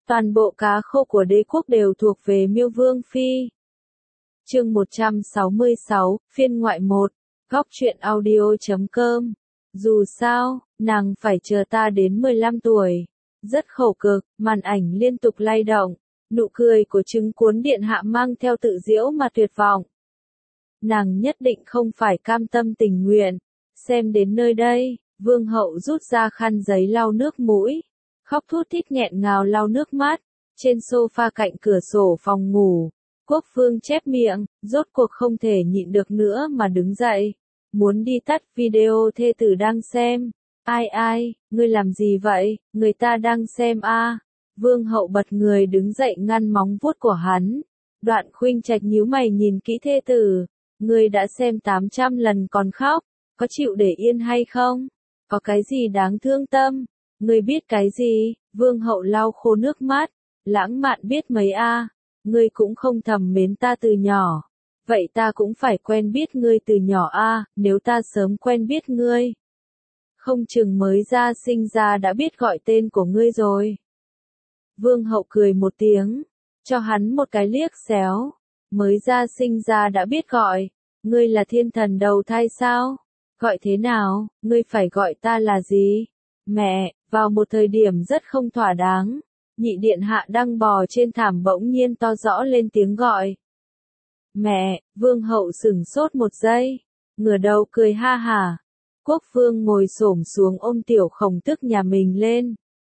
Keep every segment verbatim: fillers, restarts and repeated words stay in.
Toàn bộ cá khô của đế quốc đều thuộc về Miêu Vương Phi. Chương một trăm sáu mươi sáu, phiên ngoại một, góc truyện audio chấm com. Dù sao, nàng phải chờ ta đến mười lăm tuổi. Rất khổ cực, màn ảnh liên tục lay động. Nụ cười của trứng cuốn điện hạ mang theo tự giễu mà tuyệt vọng. Nàng nhất định không phải cam tâm tình nguyện. Xem đến nơi đây, vương hậu rút ra khăn giấy lau nước mũi. Khóc thút thít nghẹn ngào lau nước mắt. Trên sofa cạnh cửa sổ phòng ngủ. Quốc vương chép miệng, rốt cuộc không thể nhịn được nữa mà đứng dậy. Muốn đi tắt video thê tử đang xem. Ai ai, ngươi làm gì vậy, người ta đang xem a. À. Vương hậu bật người đứng dậy ngăn móng vuốt của hắn. Đoạn Khuynh Trạch nhíu mày nhìn kỹ thê tử. Ngươi đã xem tám trăm lần còn khóc, có chịu để yên hay không? Có cái gì đáng thương tâm? Ngươi biết cái gì? Vương hậu lau khô nước mắt. Lãng mạn biết mấy a? À. Ngươi cũng không thầm mến ta từ nhỏ. Vậy ta cũng phải quen biết ngươi từ nhỏ a, à, nếu ta sớm quen biết ngươi. Không chừng mới ra sinh ra đã biết gọi tên của ngươi rồi. Vương hậu cười một tiếng, cho hắn một cái liếc xéo. Mới ra sinh ra đã biết gọi, ngươi là thiên thần đầu thai sao? Gọi thế nào, ngươi phải gọi ta là gì? Mẹ, vào một thời điểm rất không thỏa đáng. Nhị điện hạ đang bò trên thảm bỗng nhiên to rõ lên tiếng gọi. Mẹ, vương hậu sửng sốt một giây, ngửa đầu cười ha hả. Quốc vương ngồi xổm xuống ôm tiểu khổng tức nhà mình lên.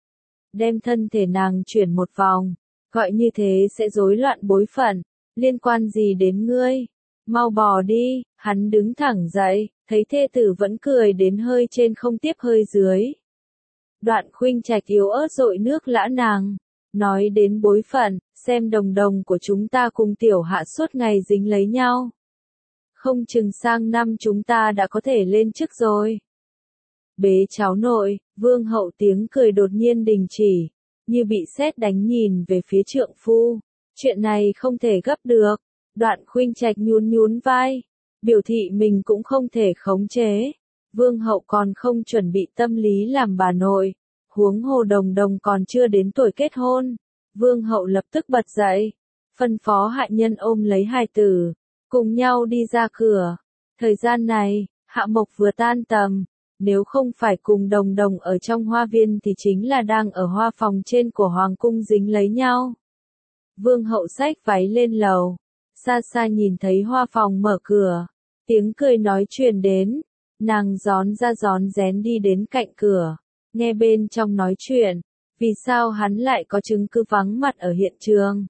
Đem thân thể nàng chuyển một vòng, gọi như thế sẽ rối loạn bối phận, liên quan gì đến ngươi? Mau bò đi, hắn đứng thẳng dậy, thấy thê tử vẫn cười đến hơi trên không tiếp hơi dưới. Đoạn Khuynh Trạch yếu ớt dội nước lã nàng, nói đến bối phận, xem đồng đồng của chúng ta cùng tiểu hạ suốt ngày dính lấy nhau. Không chừng sang năm chúng ta đã có thể lên chức rồi. Bế cháu nội, vương hậu tiếng cười đột nhiên đình chỉ, như bị sét đánh nhìn về phía trượng phu. Chuyện này không thể gấp được. Đoạn Khuynh Trạch nhún nhún vai, biểu thị mình cũng không thể khống chế. Vương hậu còn không chuẩn bị tâm lý làm bà nội, huống hồ đồng đồng còn chưa đến tuổi kết hôn. Vương hậu lập tức bật dậy, phân phó hạ nhân ôm lấy hài tử, cùng nhau đi ra cửa. Thời gian này, Hạ Mộc vừa tan tầm, nếu không phải cùng đồng đồng ở trong hoa viên thì chính là đang ở hoa phòng trên của hoàng cung dính lấy nhau. Vương hậu xách váy lên lầu, xa xa nhìn thấy hoa phòng mở cửa, tiếng cười nói truyền đến, nàng gión ra gión rén đi đến cạnh cửa, nghe bên trong nói chuyện, vì sao hắn lại có chứng cứ vắng mặt ở hiện trường.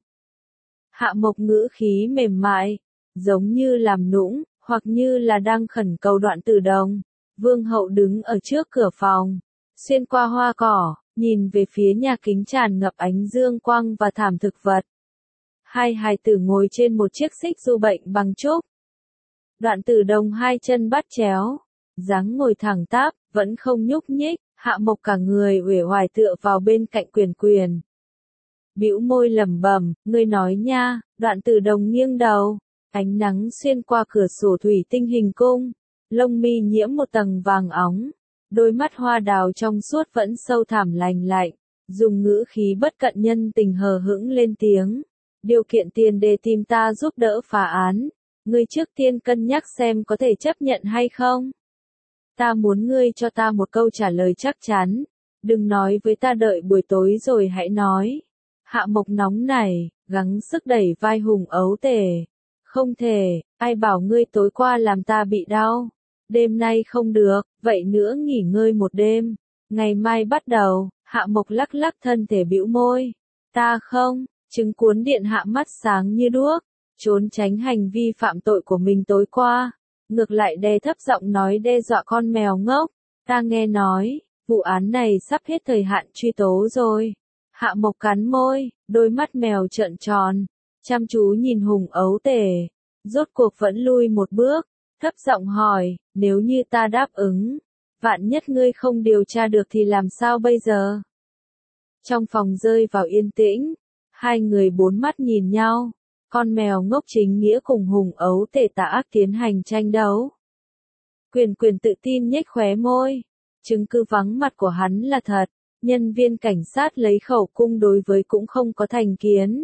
Hạ Mộc ngữ khí mềm mại, giống như làm nũng, hoặc như là đang khẩn cầu Đoạn Tử Đồng. Vương hậu đứng ở trước cửa phòng, xuyên qua hoa cỏ, nhìn về phía nhà kính tràn ngập ánh dương quang và thảm thực vật. Hai hài tử ngồi trên một chiếc xích du bệnh bằng trúc. Đoạn Tử Đồng hai chân bắt chéo, dáng ngồi thẳng tắp, vẫn không nhúc nhích. Hạ Mộc cả người uể oải tựa vào bên cạnh Quyền Quyền. Bĩu môi lẩm bẩm, ngươi nói nha. Đoạn Tử Đồng nghiêng đầu, ánh nắng xuyên qua cửa sổ thủy tinh hình cung, lông mi nhiễm một tầng vàng óng, đôi mắt hoa đào trong suốt vẫn sâu thẳm lành lạnh, dùng ngữ khí bất cận nhân tình hờ hững lên tiếng. Điều kiện tiền để tìm ta giúp đỡ phá án, ngươi trước tiên cân nhắc xem có thể chấp nhận hay không. Ta muốn ngươi cho ta một câu trả lời chắc chắn, đừng nói với ta đợi buổi tối rồi hãy nói. Hạ Mộc nóng nảy, gắng sức đẩy vai Hùng Ấu Tể. Không thể, ai bảo ngươi tối qua làm ta bị đau. Đêm nay không được, vậy nữa nghỉ ngơi một đêm. Ngày mai bắt đầu. Hạ Mộc lắc lắc thân thể bĩu môi. Ta không, trứng cuốn điện hạ mắt sáng như đuốc, trốn tránh hành vi phạm tội của mình tối qua. Ngược lại đè thấp giọng nói đe dọa con mèo ngốc. Ta nghe nói, vụ án này sắp hết thời hạn truy tố rồi. Hạ Mộc cắn môi, đôi mắt mèo trợn tròn, chăm chú nhìn Hùng Ấu Tể. Rốt cuộc vẫn lui một bước, thấp giọng hỏi, nếu như ta đáp ứng, vạn nhất ngươi không điều tra được thì làm sao bây giờ? Trong phòng rơi vào yên tĩnh, hai người bốn mắt nhìn nhau. Con mèo ngốc chính nghĩa cùng Hùng Ấu Tể tà ác tiến hành tranh đấu. Quyền Quyền tự tin nhếch khóe môi. Chứng cứ vắng mặt của hắn là thật. nhân viên cảnh sát lấy khẩu cung đối với cũng không có thành kiến.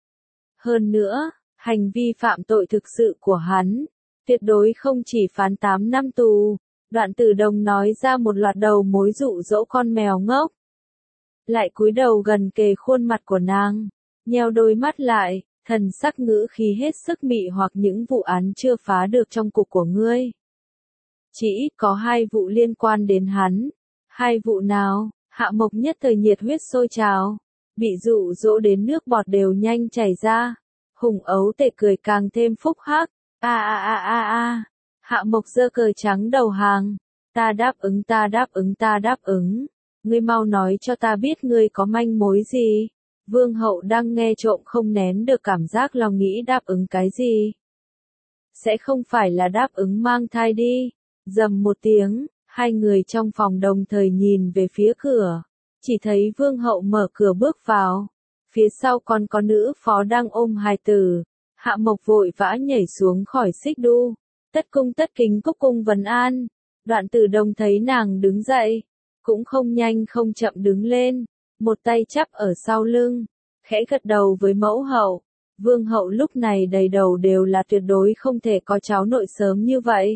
Hơn nữa, hành vi phạm tội thực sự của hắn, tuyệt đối không chỉ phán tám năm tù. Đoạn Tử Đồng nói ra một loạt đầu mối dụ dỗ con mèo ngốc. Lại cúi đầu gần kề khuôn mặt của nàng, nheo đôi mắt lại, thần sắc ngữ khí hết sức mị hoặc những vụ án chưa phá được trong cục của ngươi. Chỉ có hai vụ liên quan đến hắn. Hai vụ nào? Hạ Mộc nhất thời nhiệt huyết sôi trào, bị dụ dỗ đến nước bọt đều nhanh chảy ra. Hùng ấu tể cười càng thêm phúc hắc. A a a a a. Hạ Mộc giơ cờ trắng đầu hàng. Ta đáp ứng, ta đáp ứng, ta đáp ứng. Ngươi mau nói cho ta biết ngươi có manh mối gì. Vương hậu đang nghe trộm không nén được cảm giác lo nghĩ đáp ứng cái gì. Sẽ không phải là đáp ứng mang thai đi. Dầm một tiếng, hai người trong phòng đồng thời nhìn về phía cửa. Chỉ thấy vương hậu mở cửa bước vào. Phía sau còn có nữ phó đang ôm hài tử. Hạ Mộc vội vã nhảy xuống khỏi xích đu. Tất cung tất kính cúc cung vấn an. Đoạn Tử Đồng thấy nàng đứng dậy, cũng không nhanh không chậm đứng lên, một tay chắp ở sau lưng, khẽ gật đầu với mẫu hậu. Vương hậu lúc này đầy đầu đều là tuyệt đối không thể có cháu nội sớm như vậy.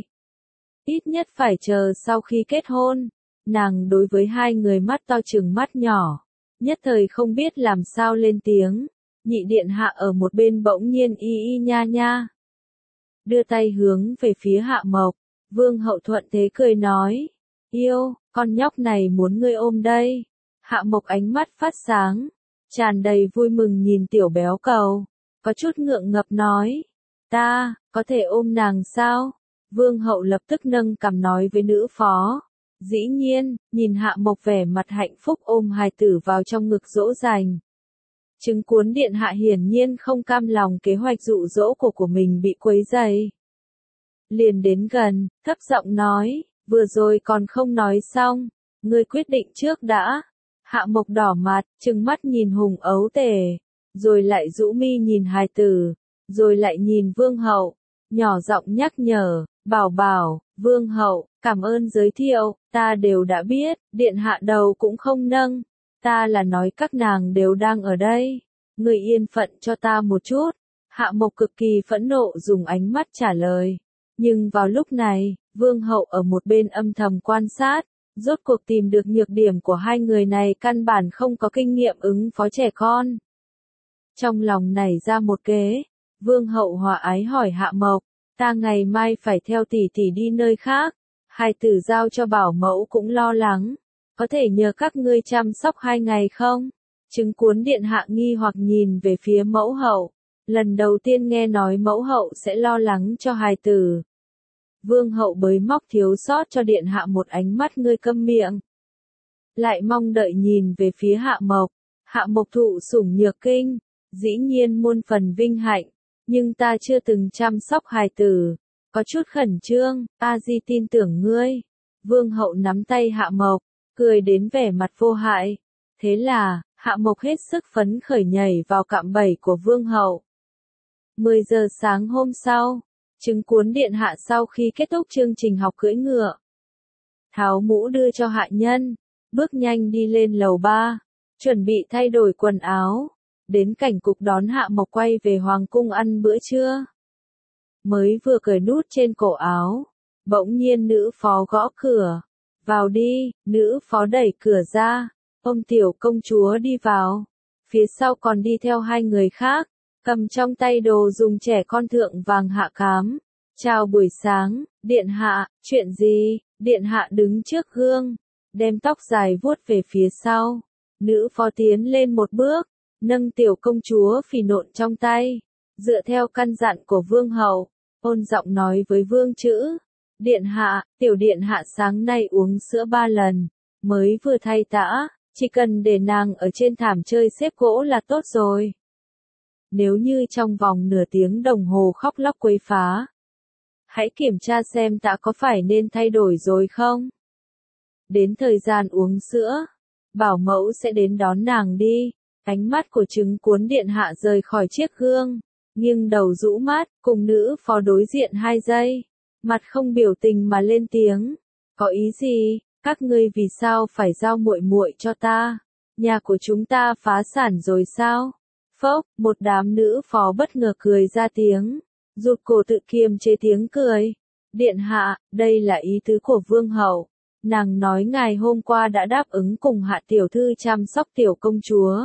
Ít nhất phải chờ sau khi kết hôn. Nàng đối với hai người mắt to chừng mắt nhỏ, nhất thời không biết làm sao lên tiếng. Nhị điện hạ ở một bên bỗng nhiên y y nha nha. Đưa tay hướng về phía Hạ Mộc, Vương hậu thuận thế cười nói, yêu, con nhóc này muốn ngươi ôm đây. Hạ Mộc ánh mắt phát sáng, tràn đầy vui mừng nhìn tiểu béo cầu, có chút ngượng ngập nói, ta, có thể ôm nàng sao? Vương hậu lập tức nâng cằm nói với nữ phó, dĩ nhiên, nhìn Hạ Mộc vẻ mặt hạnh phúc ôm hài tử vào trong ngực dỗ dành. Chứng cuốn điện hạ hiển nhiên không cam lòng kế hoạch dụ dỗ của của mình bị quấy rầy. Liền đến gần, thấp giọng nói, vừa rồi còn không nói xong, ngươi quyết định trước đã. Hạ Mộc đỏ mặt, trừng mắt nhìn Hùng ấu tể, rồi lại rũ mi nhìn hài tử, rồi lại nhìn vương hậu, nhỏ giọng nhắc nhở, bảo bảo, vương hậu, cảm ơn giới thiệu, ta đều đã biết, điện hạ đầu cũng không nâng. Ta là nói các nàng đều đang ở đây. Người yên phận cho ta một chút. Hạ Mộc cực kỳ phẫn nộ dùng ánh mắt trả lời. Nhưng vào lúc này, vương hậu ở một bên âm thầm quan sát. Rốt cuộc tìm được nhược điểm của hai người này căn bản không có kinh nghiệm ứng phó trẻ con. Trong lòng nảy ra một kế. Vương hậu hòa ái hỏi Hạ Mộc. Ta ngày mai phải theo tỷ tỷ đi nơi khác. Hài tử giao cho bảo mẫu cũng lo lắng. Có thể nhờ các ngươi chăm sóc hai ngày không? Chứng cuốn điện hạ nghi hoặc nhìn về phía mẫu hậu. Lần đầu tiên nghe nói mẫu hậu sẽ lo lắng cho hài tử. Vương hậu bới móc thiếu sót cho điện hạ một ánh mắt ngươi câm miệng. Lại mong đợi nhìn về phía Hạ Mộc. Hạ Mộc thụ sủng nhược kinh. Dĩ nhiên muôn phần vinh hạnh. Nhưng ta chưa từng chăm sóc hài tử. Có chút khẩn trương, A Di tin tưởng ngươi. Vương hậu nắm tay Hạ Mộc, cười đến vẻ mặt vô hại. Thế là, Hạ Mộc hết sức phấn khởi nhảy vào cạm bẫy của vương hậu. mười giờ sáng hôm sau, chứng cuốn điện hạ sau khi kết thúc chương trình học cưỡi ngựa. Tháo mũ đưa cho hạ nhân, bước nhanh đi lên lầu ba, chuẩn bị thay đổi quần áo. Đến cảnh cục đón Hạ Mộc quay về hoàng cung ăn bữa trưa. Mới vừa cởi nút trên cổ áo, bỗng nhiên nữ phó gõ cửa. Vào đi, nữ phó đẩy cửa ra, ôm tiểu công chúa đi vào. Phía sau còn đi theo hai người khác, cầm trong tay đồ dùng trẻ con thượng vàng hạ cám. Chào buổi sáng, điện hạ, chuyện gì? Điện hạ đứng trước gương, đem tóc dài vuốt về phía sau. Nữ phó tiến lên một bước, nâng tiểu công chúa phì nộn trong tay. Dựa theo căn dặn của vương hậu, ôn giọng nói với vương chữ. Điện hạ, tiểu điện hạ sáng nay uống sữa ba lần, mới vừa thay tã, chỉ cần để nàng ở trên thảm chơi xếp gỗ là tốt rồi. Nếu như trong vòng nửa tiếng đồng hồ khóc lóc quấy phá, hãy kiểm tra xem tã có phải nên thay đổi rồi không. Đến thời gian uống sữa, bảo mẫu sẽ đến đón nàng đi. Ánh mắt của chứng cuốn điện hạ rời khỏi chiếc gương, nghiêng đầu rũ mắt, cùng nữ phó đối diện hai giây. Mặt không biểu tình mà lên tiếng. Có ý gì? Các ngươi vì sao phải giao muội muội cho ta? Nhà của chúng ta phá sản rồi sao? Phốc, một đám nữ phó bất ngờ cười ra tiếng, rụt cổ tự kiềm chế tiếng cười. Điện hạ, đây là ý tứ của vương hậu. Nàng nói ngài hôm qua đã đáp ứng cùng hạ tiểu thư chăm sóc tiểu công chúa.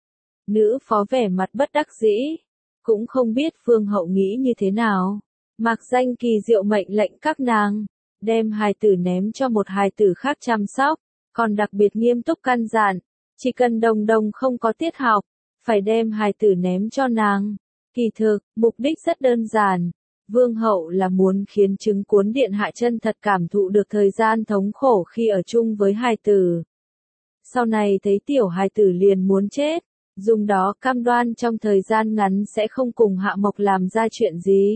Nữ phó vẻ mặt bất đắc dĩ, cũng không biết vương hậu nghĩ như thế nào. Mạc Danh kỳ diệu mệnh lệnh các nàng, đem hài tử ném cho một hài tử khác chăm sóc, còn đặc biệt nghiêm túc căn dặn, chỉ cần đồng đồng không có tiết học, phải đem hài tử ném cho nàng. Kỳ thực, mục đích rất đơn giản. Vương hậu là muốn khiến chứng cuốn điện hạ chân thật cảm thụ được thời gian thống khổ khi ở chung với hài tử. Sau này thấy tiểu hài tử liền muốn chết, dùng đó cam đoan trong thời gian ngắn sẽ không cùng Hạ Mộc làm ra chuyện gì.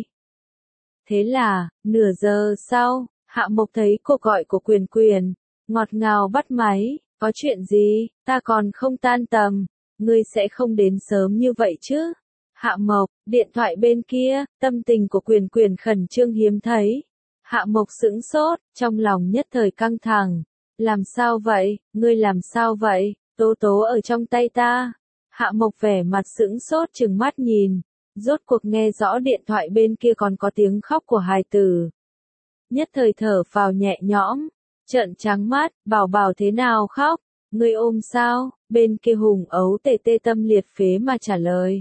Thế là, nửa giờ sau, Hạ Mộc thấy cuộc gọi của Quyền Quyền, ngọt ngào bắt máy, có chuyện gì, ta còn không tan tầm, ngươi sẽ không đến sớm như vậy chứ? Hạ Mộc, điện thoại bên kia, tâm tình của Quyền Quyền khẩn trương hiếm thấy. Hạ Mộc sững sốt, trong lòng nhất thời căng thẳng. Làm sao vậy, ngươi làm sao vậy, Tố Tố ở trong tay ta. Hạ Mộc vẻ mặt sững sốt trừng mắt nhìn, rốt cuộc nghe rõ điện thoại bên kia còn có tiếng khóc của hài tử. Nhất thời thở phào nhẹ nhõm, trợn trắng mắt, bảo bảo thế nào khóc, ngươi ôm sao, bên kia Hùng Ấu tê tê tâm liệt phế mà trả lời.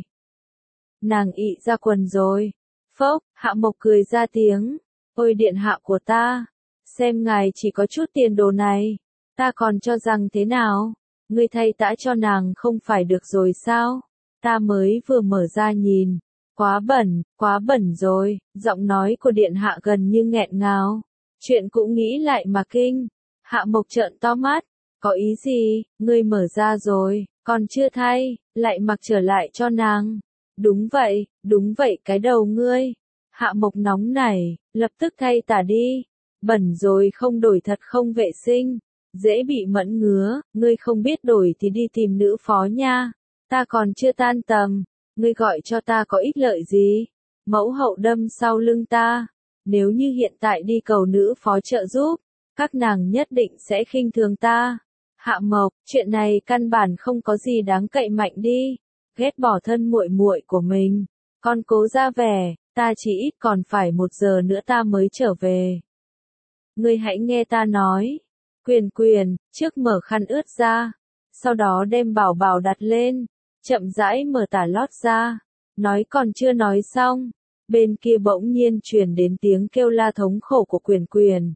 Nàng ị ra quần rồi. Phốc, Hạ Mộc cười ra tiếng. Ôi điện hạ của ta, xem ngài chỉ có chút tiền đồ này, ta còn cho rằng thế nào, ngươi thay tã cho nàng không phải được rồi sao, ta mới vừa mở ra nhìn, quá bẩn, quá bẩn rồi, giọng nói của điện hạ gần như nghẹn ngào, chuyện cũng nghĩ lại mà kinh. Hạ Mộc trợn to mắt, có ý gì, ngươi mở ra rồi, còn chưa thay, lại mặc trở lại cho nàng. Đúng vậy, đúng vậy cái đầu ngươi. Hạ Mộc nóng nảy, lập tức thay tả đi. Bẩn rồi không đổi thật không vệ sinh, dễ bị mẫn ngứa, ngươi không biết đổi thì đi tìm nữ phó nha. Ta còn chưa tan tầm, ngươi gọi cho ta có ích lợi gì? Mẫu hậu đâm sau lưng ta, nếu như hiện tại đi cầu nữ phó trợ giúp, các nàng nhất định sẽ khinh thường ta. Hạ Mộc, chuyện này căn bản không có gì đáng cậy mạnh đi. Ghét bỏ thân muội muội của mình, con cố ra vẻ, ta chỉ ít còn phải một giờ nữa ta mới trở về. Ngươi hãy nghe ta nói. Quyền Quyền, trước mở khăn ướt ra, sau đó đem bảo bảo đặt lên, chậm rãi mở tả lót ra. Nói còn chưa nói xong, bên kia bỗng nhiên truyền đến tiếng kêu la thống khổ của Quyền Quyền.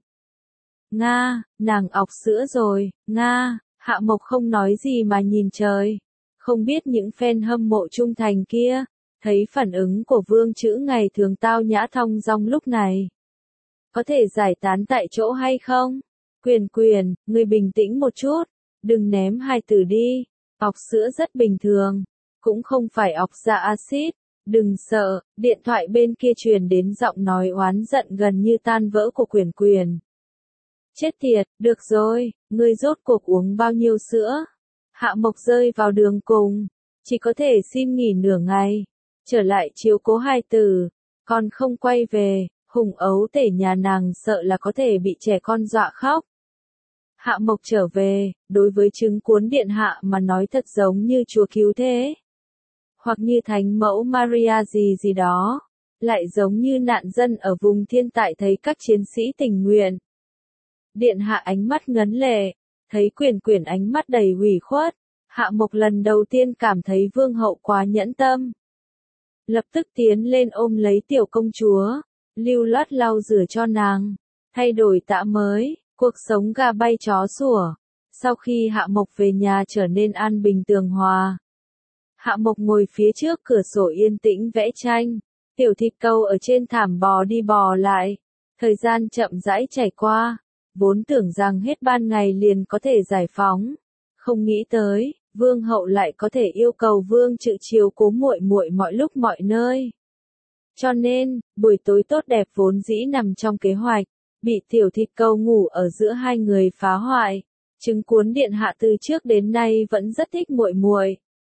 Nga, nàng ọc sữa rồi, Nga, Hạ Mộc không nói gì mà nhìn trời. Không biết những fan hâm mộ trung thành kia, thấy phản ứng của Vương Chữ ngày thường tao nhã thong dong lúc này. Có thể giải tán tại chỗ hay không? Quyền Quyền, ngươi bình tĩnh một chút, đừng ném hài tử đi, ọc sữa rất bình thường, cũng không phải ọc ra axit, đừng sợ, điện thoại bên kia truyền đến giọng nói oán giận gần như tan vỡ của Quyền Quyền. Chết tiệt, được rồi, ngươi rốt cuộc uống bao nhiêu sữa? Hạ Mộc rơi vào đường cùng, chỉ có thể xin nghỉ nửa ngày, trở lại chiếu cố hài tử, còn không quay về, Hùng Ấu tể nhà nàng sợ là có thể bị trẻ con dọa khóc. Hạ Mộc trở về, đối với chứng cuốn điện hạ mà nói thật giống như Chúa cứu thế, hoặc như Thánh mẫu Maria gì gì đó, lại giống như nạn dân ở vùng thiên tại thấy các chiến sĩ tình nguyện. Điện hạ ánh mắt ngấn lệ. Thấy Quyền Quyền ánh mắt đầy ủy khuất, Hạ Mộc lần đầu tiên cảm thấy vương hậu quá nhẫn tâm. Lập tức tiến lên ôm lấy tiểu công chúa, lưu loát lau rửa cho nàng, thay đổi tã mới, cuộc sống gà bay chó sủa. Sau khi Hạ Mộc về nhà trở nên an bình tường hòa. Hạ Mộc ngồi phía trước cửa sổ yên tĩnh vẽ tranh, tiểu thịt câu ở trên thảm bò đi bò lại, thời gian chậm rãi trải qua. Vốn tưởng rằng hết ban ngày liền có thể giải phóng, không nghĩ tới, vương hậu lại có thể yêu cầu Vương Chữ chiếu cố muội muội mọi lúc mọi nơi. Cho nên, buổi tối tốt đẹp vốn dĩ nằm trong kế hoạch, bị tiểu thịt câu ngủ ở giữa hai người phá hoại. Chứng cuốn điện hạ từ trước đến nay vẫn rất thích muội muội.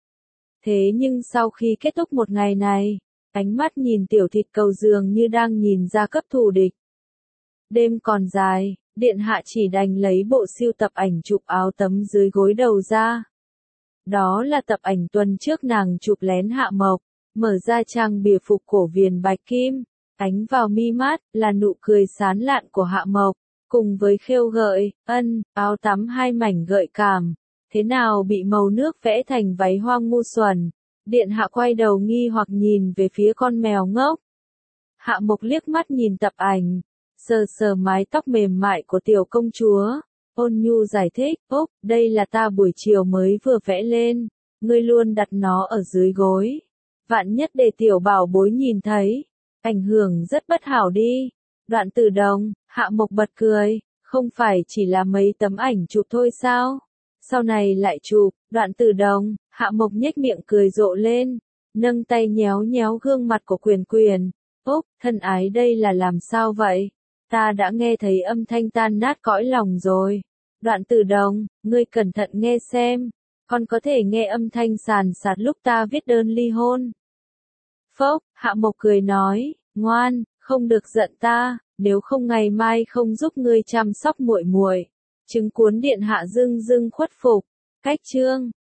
Thế nhưng sau khi kết thúc một ngày này, ánh mắt nhìn tiểu thịt câu dường như đang nhìn ra cấp thù địch. Đêm còn dài, Điện hạ chỉ đành lấy bộ sưu tập ảnh chụp áo tắm dưới gối đầu ra. Đó là tập ảnh tuần trước nàng chụp lén Hạ Mộc, mở ra trang bìa phục cổ viền bạch kim, ánh vào mi mắt là nụ cười sán lạn của Hạ Mộc, cùng với khêu gợi, ân, áo tắm hai mảnh gợi cảm, thế nào bị màu nước vẽ thành váy hoang ngu xuẩn. Điện hạ quay đầu nghi hoặc nhìn về phía con mèo ngốc. Hạ Mộc liếc mắt nhìn tập ảnh, sờ sờ mái tóc mềm mại của tiểu công chúa, ôn nhu giải thích, ốc, đây là ta buổi chiều mới vừa vẽ lên, ngươi luôn đặt nó ở dưới gối. Vạn nhất để tiểu bảo bối nhìn thấy, ảnh hưởng rất bất hảo đi. Đoạn Tử Đồng, Hạ Mộc bật cười, không phải chỉ là mấy tấm ảnh chụp thôi sao? Sau này lại chụp, Đoạn Tử Đồng, Hạ Mộc nhếch miệng cười rộ lên, nâng tay nhéo nhéo gương mặt của Quyền Quyền. Ốc, thân ái đây là làm sao vậy? Ta đã nghe thấy âm thanh tan nát cõi lòng rồi. Đoạn Tử Đồng, ngươi cẩn thận nghe xem, con có thể nghe âm thanh sàn sạt lúc ta viết đơn ly hôn. Phốc, Hạ Mộc cười nói, ngoan, không được giận ta, nếu không ngày mai không giúp ngươi chăm sóc muội muội. Chứng cuốn điện hạ dưng dưng khuất phục. Cách chương